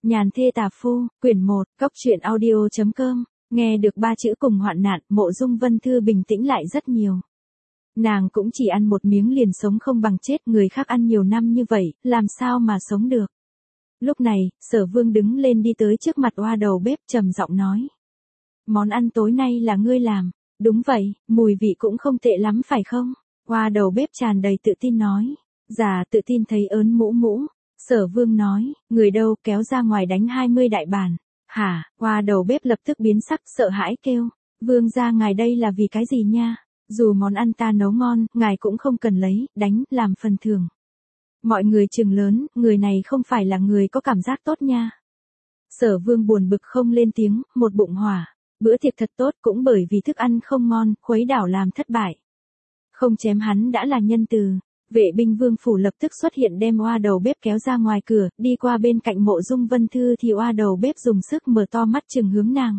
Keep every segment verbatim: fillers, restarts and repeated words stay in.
Nhàn thê tà phu, quyển một, cốc truyện audio chấm com, nghe được ba chữ cùng hoạn nạn, Mộ Dung Vân Thư bình tĩnh lại rất nhiều. Nàng cũng chỉ ăn một miếng liền sống không bằng chết, người khác ăn nhiều năm như vậy, làm sao mà sống được. Lúc này, Sở Vương đứng lên đi tới trước mặt oa đầu bếp trầm giọng nói. Món ăn tối nay là ngươi làm, đúng vậy, mùi vị cũng không tệ lắm phải không? Oa đầu bếp tràn đầy tự tin nói. Già tự tin thấy ớn mũ mũ. Sở Vương nói, người đâu, kéo ra ngoài đánh hai mươi đại bản. Hả? Oa đầu bếp lập tức biến sắc, sợ hãi kêu. Vương gia ngài đây là vì cái gì nha? Dù món ăn ta nấu ngon, ngài cũng không cần lấy, đánh, làm phần thưởng. Mọi người chừng lớn, người này không phải là người có cảm giác tốt nha. Sở Vương buồn bực không lên tiếng, một bụng hỏa. Bữa tiệc thật tốt cũng bởi vì thức ăn không ngon, khuấy đảo làm thất bại. Không chém hắn đã là nhân từ. Vệ binh Vương phủ lập tức xuất hiện đem oa đầu bếp kéo ra ngoài cửa, đi qua bên cạnh Mộ Dung Vân Thư thì oa đầu bếp dùng sức mở to mắt chừng hướng nàng.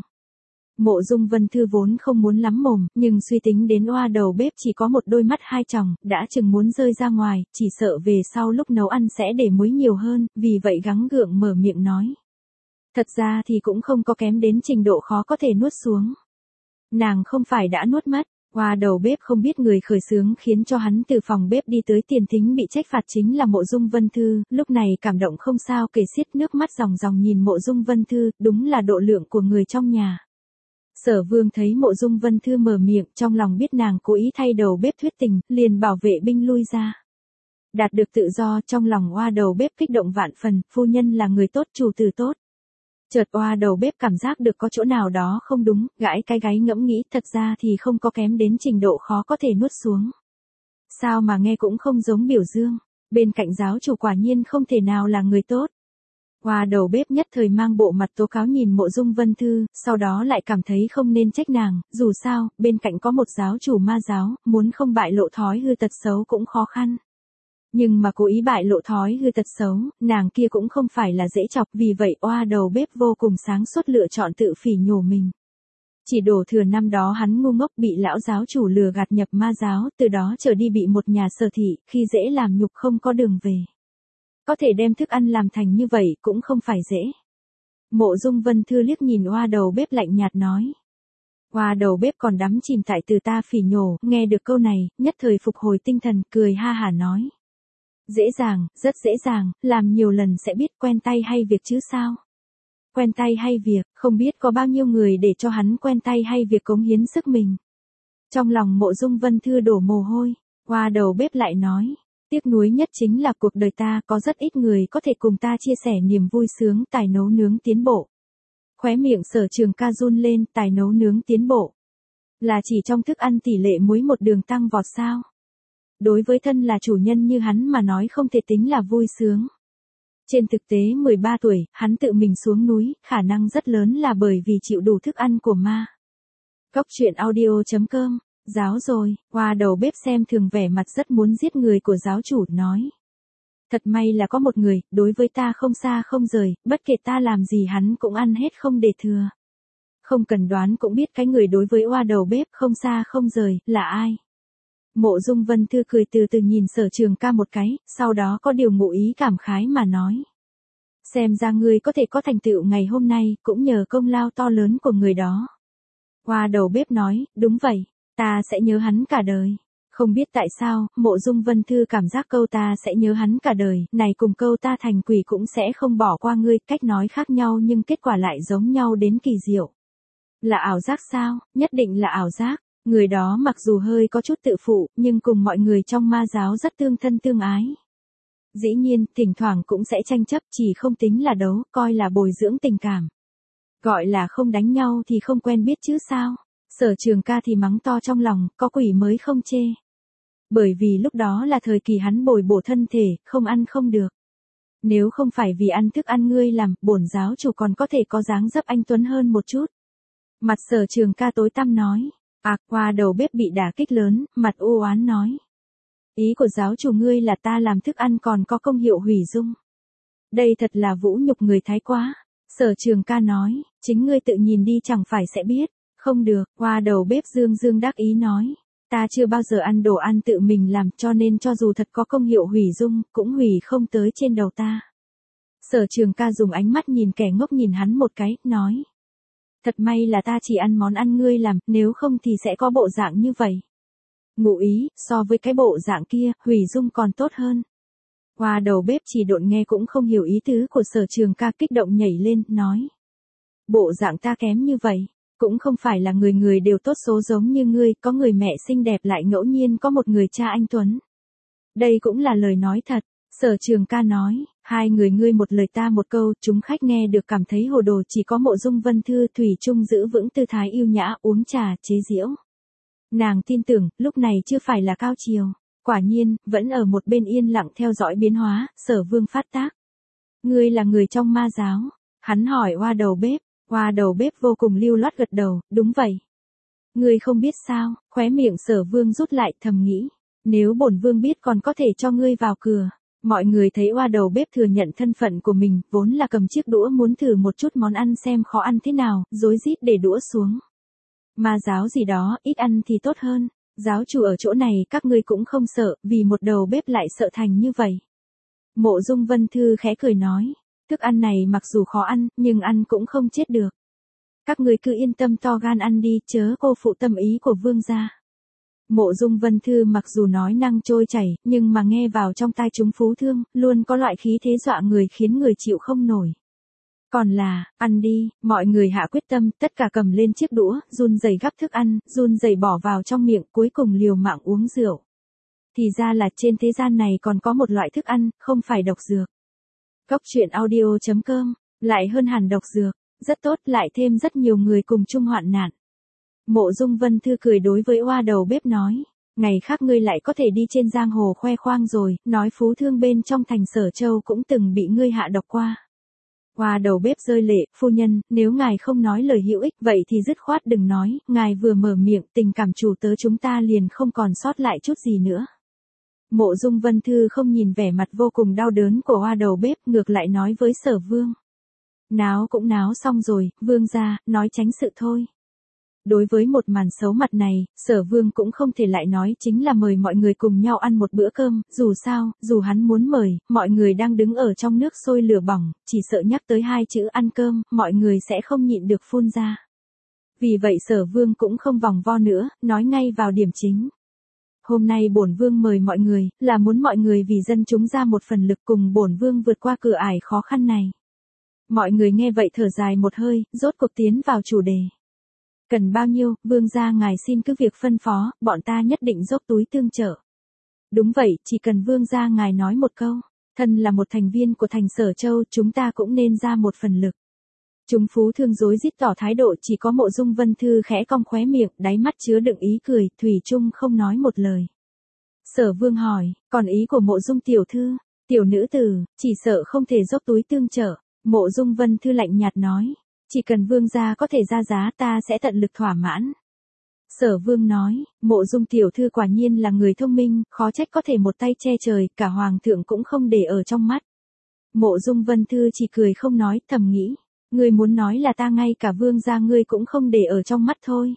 Mộ Dung Vân Thư vốn không muốn lắm mồm, nhưng suy tính đến oa đầu bếp chỉ có một đôi mắt hai tròng, đã chừng muốn rơi ra ngoài, chỉ sợ về sau lúc nấu ăn sẽ để muối nhiều hơn, vì vậy gắng gượng mở miệng nói. Thật ra thì cũng không có kém đến trình độ khó có thể nuốt xuống. Nàng không phải đã nuốt mất. Oa đầu bếp không biết người khởi xướng khiến cho hắn từ phòng bếp đi tới tiền thính bị trách phạt chính là Mộ Dung Vân Thư, lúc này cảm động không sao kể xiết, nước mắt ròng ròng nhìn Mộ Dung Vân Thư, đúng là độ lượng của người trong nhà. Sở Vương thấy Mộ Dung Vân Thư mở miệng, trong lòng biết nàng cố ý thay đầu bếp thuyết tình, liền bảo vệ binh lui ra. Đạt được tự do, trong lòng oa đầu bếp kích động vạn phần, phu nhân là người tốt, chủ tử tốt. Chợt oa đầu bếp cảm giác được có chỗ nào đó không đúng, gãi cái gáy ngẫm nghĩ, thật ra thì không có kém đến trình độ khó có thể nuốt xuống. Sao mà nghe cũng không giống biểu dương, bên cạnh giáo chủ quả nhiên không thể nào là người tốt. Oa đầu bếp nhất thời mang bộ mặt tố cáo nhìn Mộ Dung Vân Thư, sau đó lại cảm thấy không nên trách nàng, dù sao, bên cạnh có một giáo chủ ma giáo, muốn không bại lộ thói hư tật xấu cũng khó khăn. Nhưng mà cố ý bại lộ thói hư tật xấu, nàng kia cũng không phải là dễ chọc, vì vậy oa đầu bếp vô cùng sáng suốt lựa chọn tự phỉ nhổ mình. Chỉ đổ thừa năm đó hắn ngu ngốc bị lão giáo chủ lừa gạt nhập ma giáo, từ đó trở đi bị một nhà Sở thị, khi dễ làm nhục không có đường về. Có thể đem thức ăn làm thành như vậy cũng không phải dễ. Mộ Dung Vân Thư liếc nhìn oa đầu bếp lạnh nhạt nói. Oa đầu bếp còn đắm chìm tại từ ta phỉ nhổ, nghe được câu này, nhất thời phục hồi tinh thần, cười ha hả nói. Dễ dàng, rất dễ dàng, làm nhiều lần sẽ biết, quen tay hay việc chứ sao. Quen tay hay việc, không biết có bao nhiêu người để cho hắn quen tay hay việc cống hiến sức mình. Trong lòng Mộ Dung Vân Thư đổ mồ hôi, oa đầu bếp lại nói. Tiếc nuối nhất chính là cuộc đời ta có rất ít người có thể cùng ta chia sẻ niềm vui sướng, tài nấu nướng tiến bộ. Khóe miệng Sở Trường Ca run lên, tài nấu nướng tiến bộ. Là chỉ trong thức ăn tỷ lệ muối một đường tăng vọt sao? Đối với thân là chủ nhân như hắn mà nói không thể tính là vui sướng. Trên thực tế mười ba tuổi, hắn tự mình xuống núi, khả năng rất lớn là bởi vì chịu đủ thức ăn của ma. Cốc truyện audio chấm com, giáo rồi, oa đầu bếp xem thường vẻ mặt rất muốn giết người của giáo chủ, nói. Thật may là có một người, đối với ta không xa không rời, bất kể ta làm gì hắn cũng ăn hết không để thừa. Không cần đoán cũng biết cái người đối với oa đầu bếp không xa không rời, là ai. Mộ Dung Vân Thư cười từ từ nhìn Sở Trường Ca một cái, sau đó có điều ngụ ý cảm khái mà nói. Xem ra ngươi có thể có thành tựu ngày hôm nay, cũng nhờ công lao to lớn của người đó. Oa đầu bếp nói, đúng vậy, ta sẽ nhớ hắn cả đời. Không biết tại sao, Mộ Dung Vân Thư cảm giác câu ta sẽ nhớ hắn cả đời, này cùng câu ta thành quỷ cũng sẽ không bỏ qua ngươi, cách nói khác nhau nhưng kết quả lại giống nhau đến kỳ diệu. Là ảo giác sao? Nhất định là ảo giác. Người đó mặc dù hơi có chút tự phụ, nhưng cùng mọi người trong ma giáo rất tương thân tương ái. Dĩ nhiên, thỉnh thoảng cũng sẽ tranh chấp, chỉ không tính là đấu, coi là bồi dưỡng tình cảm. Gọi là không đánh nhau thì không quen biết chứ sao. Sở Trường Ca thì mắng to trong lòng, có quỷ mới không chê. Bởi vì lúc đó là thời kỳ hắn bồi bổ thân thể, không ăn không được. Nếu không phải vì ăn thức ăn ngươi làm, bổn giáo chủ còn có thể có dáng dấp anh tuấn hơn một chút. Mặt Sở Trường Ca tối tăm nói. À, qua đầu bếp bị đả kích lớn, mặt u oán nói. Ý của giáo chủ ngươi là ta làm thức ăn còn có công hiệu hủy dung. Đây thật là vũ nhục người thái quá. Sở Trường Ca nói, chính ngươi tự nhìn đi chẳng phải sẽ biết. Không được, qua đầu bếp dương dương đắc ý nói. Ta chưa bao giờ ăn đồ ăn tự mình làm cho nên cho dù thật có công hiệu hủy dung, cũng hủy không tới trên đầu ta. Sở Trường Ca dùng ánh mắt nhìn kẻ ngốc nhìn hắn một cái, nói. Thật may là ta chỉ ăn món ăn ngươi làm, nếu không thì sẽ có bộ dạng như vậy. Ngụ ý, so với cái bộ dạng kia, Hủy Dung còn tốt hơn. Qua đầu bếp chỉ độn nghe cũng không hiểu ý tứ của Sở Trường Ca, kích động nhảy lên, nói. Bộ dạng ta kém như vậy, cũng không phải là người người đều tốt số giống như ngươi, có người mẹ xinh đẹp lại ngẫu nhiên có một người cha anh tuấn. Đây cũng là lời nói thật. Sở Trường Ca nói, hai người ngươi một lời ta một câu, chúng khách nghe được cảm thấy hồ đồ, chỉ có Mộ Dung Vân Thư thủy chung giữ vững tư thái yêu nhã, uống trà, chế giễu. Nàng tin tưởng, lúc này chưa phải là cao chiều. Quả nhiên, vẫn ở một bên yên lặng theo dõi biến hóa, Sở Vương phát tác. Ngươi là người trong ma giáo. Hắn hỏi Oa đầu bếp, Oa đầu bếp vô cùng lưu loát gật đầu, đúng vậy. Ngươi không biết sao, khóe miệng Sở Vương rút lại, thầm nghĩ. Nếu bổn vương biết còn có thể cho ngươi vào cửa. Mọi người thấy Oa đầu bếp thừa nhận thân phận của mình, vốn là cầm chiếc đũa muốn thử một chút món ăn xem khó ăn thế nào, rối rít để đũa xuống. Ma giáo gì đó, ít ăn thì tốt hơn. Giáo chủ ở chỗ này các ngươi cũng không sợ, vì một đầu bếp lại sợ thành như vậy. Mộ Dung Vân Thư khẽ cười nói, thức ăn này mặc dù khó ăn, nhưng ăn cũng không chết được. Các ngươi cứ yên tâm to gan ăn đi, chớ cô phụ tâm ý của vương gia. Mộ Dung Vân Thư mặc dù nói năng trôi chảy, nhưng mà nghe vào trong tai chúng phú thương, luôn có loại khí thế dọa người khiến người chịu không nổi. Còn là, ăn đi, mọi người hạ quyết tâm, tất cả cầm lên chiếc đũa, run rẩy gắp thức ăn, run rẩy bỏ vào trong miệng, cuối cùng liều mạng uống rượu. Thì ra là trên thế gian này còn có một loại thức ăn, không phải độc dược. Cốc truyện audio chấm com, lại hơn hẳn độc dược, rất tốt, lại thêm rất nhiều người cùng chung hoạn nạn. Mộ Dung Vân Thư cười đối với Oa đầu bếp nói, ngày khác ngươi lại có thể đi trên giang hồ khoe khoang rồi, nói phú thương bên trong thành Sở Châu cũng từng bị ngươi hạ độc qua. Oa đầu bếp rơi lệ, phu nhân, nếu ngài không nói lời hữu ích vậy thì dứt khoát đừng nói, ngài vừa mở miệng tình cảm chủ tớ chúng ta liền không còn sót lại chút gì nữa. Mộ Dung Vân Thư không nhìn vẻ mặt vô cùng đau đớn của Oa đầu bếp, ngược lại nói với Sở Vương. Náo cũng náo xong rồi, vương gia, nói tránh sự thôi. Đối với một màn xấu mặt này, Sở Vương cũng không thể lại nói chính là mời mọi người cùng nhau ăn một bữa cơm, dù sao, dù hắn muốn mời, mọi người đang đứng ở trong nước sôi lửa bỏng, chỉ sợ nhắc tới hai chữ ăn cơm, mọi người sẽ không nhịn được phun ra. Vì vậy Sở Vương cũng không vòng vo nữa, nói ngay vào điểm chính. Hôm nay bổn vương mời mọi người, là muốn mọi người vì dân chúng ra một phần lực cùng bổn vương vượt qua cửa ải khó khăn này. Mọi người nghe vậy thở dài một hơi, rốt cuộc tiến vào chủ đề. Cần bao nhiêu, vương gia ngài xin cứ việc phân phó, bọn ta nhất định dốc túi tương trợ. Đúng vậy, chỉ cần vương gia ngài nói một câu, thân là một thành viên của thành Sở Châu, chúng ta cũng nên ra một phần lực. Chúng phú thương rối rít tỏ thái độ, chỉ có Mộ Dung Vân Thư khẽ cong khóe miệng, đáy mắt chứa đựng ý cười, thủy chung không nói một lời. Sở Vương hỏi, còn ý của Mộ Dung tiểu thư, tiểu nữ tử, chỉ sợ không thể dốc túi tương trợ. Mộ Dung Vân Thư lạnh nhạt nói. Chỉ cần vương gia có thể ra giá ta sẽ tận lực thỏa mãn. Sở Vương nói, Mộ Dung tiểu thư quả nhiên là người thông minh, khó trách có thể một tay che trời, cả hoàng thượng cũng không để ở trong mắt. Mộ Dung Vân Thư chỉ cười không nói, thầm nghĩ, ngươi muốn nói là ta ngay cả vương gia ngươi cũng không để ở trong mắt thôi.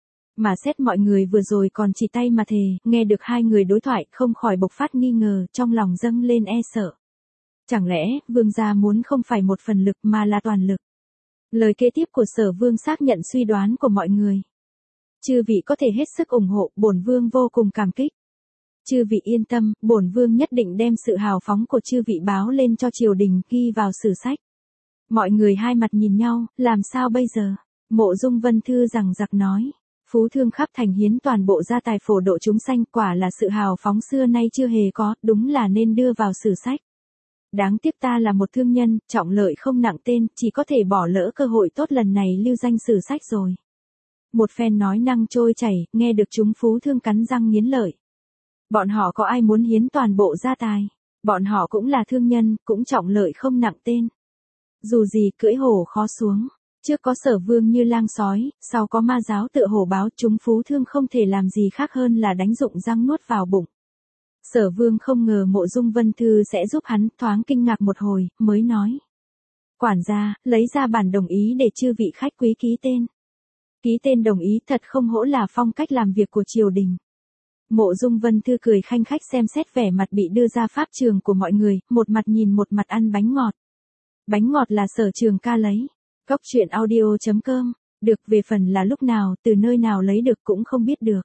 Mà xét mọi người vừa rồi còn chỉ tay mà thề, nghe được hai người đối thoại không khỏi bộc phát nghi ngờ, trong lòng dâng lên e sợ. Chẳng lẽ, vương gia muốn không phải một phần lực mà là toàn lực? Lời kế tiếp của Sở Vương xác nhận suy đoán của mọi người. Chư vị có thể hết sức ủng hộ, bổn vương vô cùng cảm kích. Chư vị yên tâm, bổn vương nhất định đem sự hào phóng của chư vị báo lên cho triều đình, ghi vào sử sách. Mọi người hai mặt nhìn nhau, làm sao bây giờ? Mộ Dung Vân Thư rằng giặc nói, phú thương khắp thành hiến toàn bộ gia tài phổ độ chúng sanh, quả là sự hào phóng xưa nay chưa hề có, đúng là nên đưa vào sử sách. Đáng tiếc ta là một thương nhân, trọng lợi không nặng tên, chỉ có thể bỏ lỡ cơ hội tốt lần này lưu danh sử sách rồi. Một phen nói năng trôi chảy, nghe được chúng phú thương cắn răng nghiến lợi. Bọn họ có ai muốn hiến toàn bộ gia tài? Bọn họ cũng là thương nhân, cũng trọng lợi không nặng tên. Dù gì cưỡi hổ khó xuống, trước có Sở Vương như lang sói, sau có ma giáo tựa hổ báo, chúng phú thương không thể làm gì khác hơn là đánh dụng răng nuốt vào bụng. Sở Vương không ngờ Mộ Dung Vân Thư sẽ giúp hắn, thoáng kinh ngạc một hồi, mới nói. Quản gia, lấy ra bản đồng ý để chư vị khách quý ký tên. Ký tên đồng ý thật không hổ là phong cách làm việc của triều đình. Mộ Dung Vân Thư cười khanh khách xem xét vẻ mặt bị đưa ra pháp trường của mọi người, một mặt nhìn một mặt ăn bánh ngọt. Bánh ngọt là Sở Trường Ca lấy. Cóc truyện audio chấm com. Được, về phần là lúc nào, từ nơi nào lấy được cũng không biết được.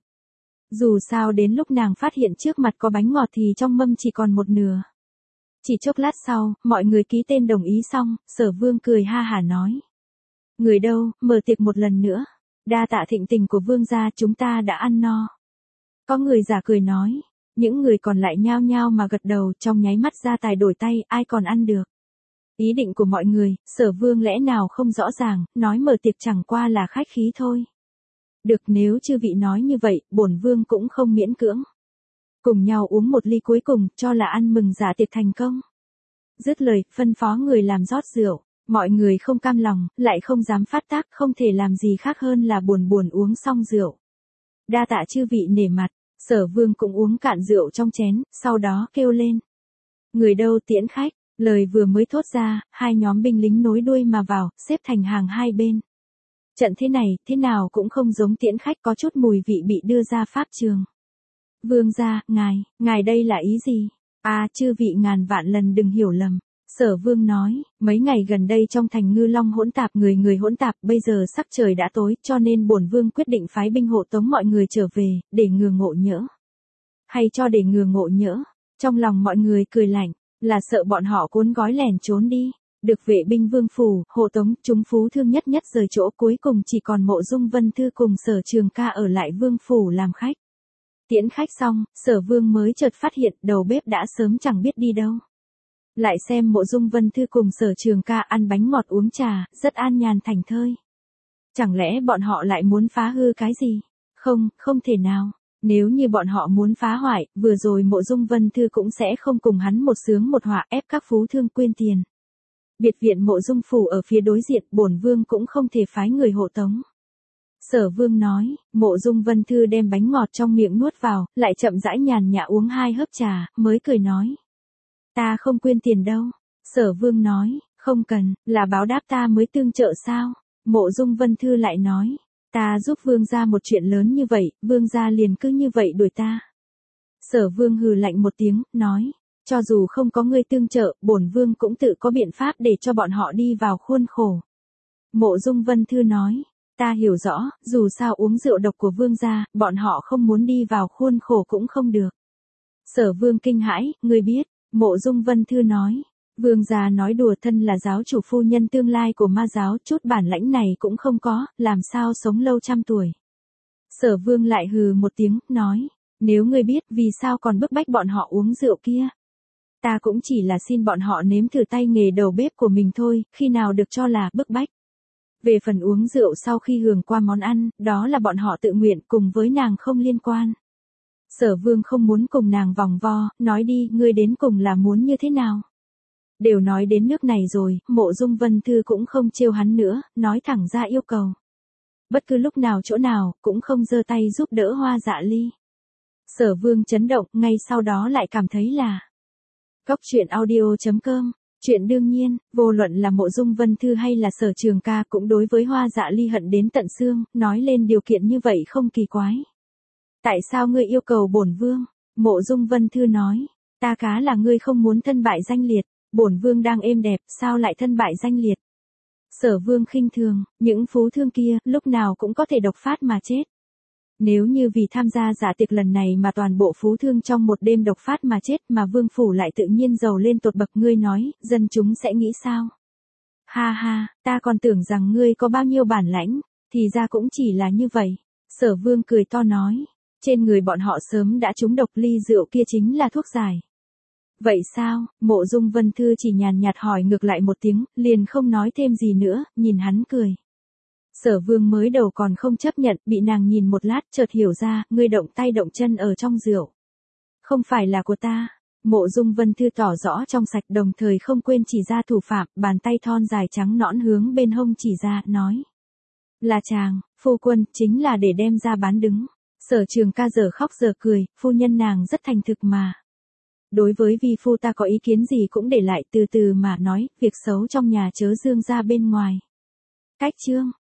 Dù sao đến lúc nàng phát hiện trước mặt có bánh ngọt thì trong mâm chỉ còn một nửa. Chỉ chốc lát sau, mọi người ký tên đồng ý xong, Sở Vương cười ha hả nói. Người đâu, mở tiệc một lần nữa. Đa tạ thịnh tình của Vương gia, chúng ta đã ăn no. Có người giả cười nói. Những người còn lại nhao nhao mà gật đầu, trong nháy mắt ra tài đổi tay, ai còn ăn được. Ý định của mọi người, Sở Vương lẽ nào không rõ ràng, nói mở tiệc chẳng qua là khách khí thôi. Được, nếu chư vị nói như vậy, bổn Vương cũng không miễn cưỡng. Cùng nhau uống một ly cuối cùng, cho là ăn mừng giả tiệc thành công. Dứt lời, phân phó người làm rót rượu. Mọi người không cam lòng, lại không dám phát tác, không thể làm gì khác hơn là buồn buồn uống xong rượu. Đa tạ chư vị nể mặt, Sở Vương cũng uống cạn rượu trong chén, sau đó kêu lên. Người đâu tiễn khách, lời vừa mới thốt ra, hai nhóm binh lính nối đuôi mà vào, xếp thành hàng hai bên. Trận thế này, thế nào cũng không giống tiễn khách, có chút mùi vị bị đưa ra pháp trường. Vương gia, ngài, ngài đây là ý gì? À, chư vị ngàn vạn lần đừng hiểu lầm. Sở Vương nói, mấy ngày gần đây trong thành Ngư Long hỗn tạp, người người hỗn tạp, bây giờ sắc trời đã tối, cho nên bổn Vương quyết định phái binh hộ tống mọi người trở về, để ngừa ngộ nhỡ. Hay cho để ngừa ngộ nhỡ? Trong lòng mọi người cười lạnh, là sợ bọn họ cuốn gói lẻn trốn đi. Được vệ binh Vương phủ, hộ tống, chúng phú thương nhất nhất rời chỗ, cuối cùng chỉ còn Mộ Dung Vân Thư cùng Sở Trường Ca ở lại Vương phủ làm khách. Tiễn khách xong, Sở Vương mới chợt phát hiện đầu bếp đã sớm chẳng biết đi đâu. Lại xem Mộ Dung Vân Thư cùng Sở Trường Ca ăn bánh ngọt uống trà, rất an nhàn thảnh thơi. Chẳng lẽ bọn họ lại muốn phá hư cái gì? Không, không thể nào. Nếu như bọn họ muốn phá hoại, vừa rồi Mộ Dung Vân Thư cũng sẽ không cùng hắn một sướng một họa ép các phú thương quyên tiền. Biệt viện Mộ Dung phủ ở phía đối diện, bổn Vương cũng không thể phái người hộ tống. Sở Vương nói, Mộ Dung Vân Thư đem bánh ngọt trong miệng nuốt vào, lại chậm rãi nhàn nhã uống hai hớp trà, mới cười nói. Ta không quyên tiền đâu. Sở Vương nói, không cần, là báo đáp ta mới tương trợ sao? Mộ Dung Vân Thư lại nói, ta giúp Vương gia một chuyện lớn như vậy, Vương gia liền cứ như vậy đuổi ta. Sở Vương hừ lạnh một tiếng, nói, cho dù không có ngươi tương trợ, bổn Vương cũng tự có biện pháp để cho bọn họ đi vào khuôn khổ. Mộ Dung Vân Thư nói, ta hiểu rõ, dù sao uống rượu độc của Vương gia, bọn họ không muốn đi vào khuôn khổ cũng không được. Sở Vương kinh hãi, ngươi biết. Mộ Dung Vân Thư nói, Vương gia nói đùa, thân là giáo chủ phu nhân tương lai của ma giáo, chút bản lãnh này cũng không có, làm sao sống lâu trăm tuổi. Sở Vương lại hừ một tiếng, nói, nếu ngươi biết vì sao còn bức bách bọn họ uống rượu kia. Ta cũng chỉ là xin bọn họ nếm thử tay nghề đầu bếp của mình thôi, khi nào được cho là bức bách. Về phần uống rượu sau khi hưởng qua món ăn, đó là bọn họ tự nguyện, cùng với nàng không liên quan. Sở Vương không muốn cùng nàng vòng vo, nói đi, ngươi đến cùng là muốn như thế nào? Đều nói đến nước này rồi, Mộ Dung Vân Thư cũng không trêu hắn nữa, nói thẳng ra yêu cầu. Bất cứ lúc nào chỗ nào, cũng không giơ tay giúp đỡ Hoa Dạ Ly. Sở Vương chấn động, ngay sau đó lại cảm thấy là Cóc truyện audio chấm com. Chuyện đương nhiên, vô luận là Mộ Dung Vân Thư hay là Sở Trường Ca cũng đối với Hoa Dạ Ly hận đến tận xương, nói lên điều kiện như vậy không kỳ quái. Tại sao ngươi yêu cầu bổn Vương? Mộ Dung Vân Thư nói, ta cá là ngươi không muốn thân bại danh liệt, bổn Vương đang êm đẹp, sao lại thân bại danh liệt? Sở Vương khinh thường, những phú thương kia, lúc nào cũng có thể độc phát mà chết. Nếu như vì tham gia giả tiệc lần này mà toàn bộ phú thương trong một đêm độc phát mà chết, mà Vương phủ lại tự nhiên giàu lên tột bậc, ngươi nói, dân chúng sẽ nghĩ sao? Ha ha, ta còn tưởng rằng ngươi có bao nhiêu bản lãnh, thì ra cũng chỉ là như vậy. Sở Vương cười to nói, trên người bọn họ sớm đã trúng độc, ly rượu kia chính là thuốc giải. Vậy sao? Mộ Dung Vân Thư chỉ nhàn nhạt hỏi ngược lại một tiếng, liền không nói thêm gì nữa, nhìn hắn cười. Sở Vương mới đầu còn không chấp nhận, bị nàng nhìn một lát chợt hiểu ra, ngươi động tay động chân ở trong rượu. Không phải là của ta. Mộ Dung Vân Thư tỏ rõ trong sạch, đồng thời không quên chỉ ra thủ phạm, bàn tay thon dài trắng nõn hướng bên hông chỉ ra, nói. Là chàng, phu quân, chính là để đem ra bán đứng. Sở Trường Ca giờ khóc giờ cười, phu nhân nàng rất thành thực mà. Đối với vi phu ta có ý kiến gì cũng để lại, từ từ mà nói, việc xấu trong nhà chớ dương ra bên ngoài. Cách chương.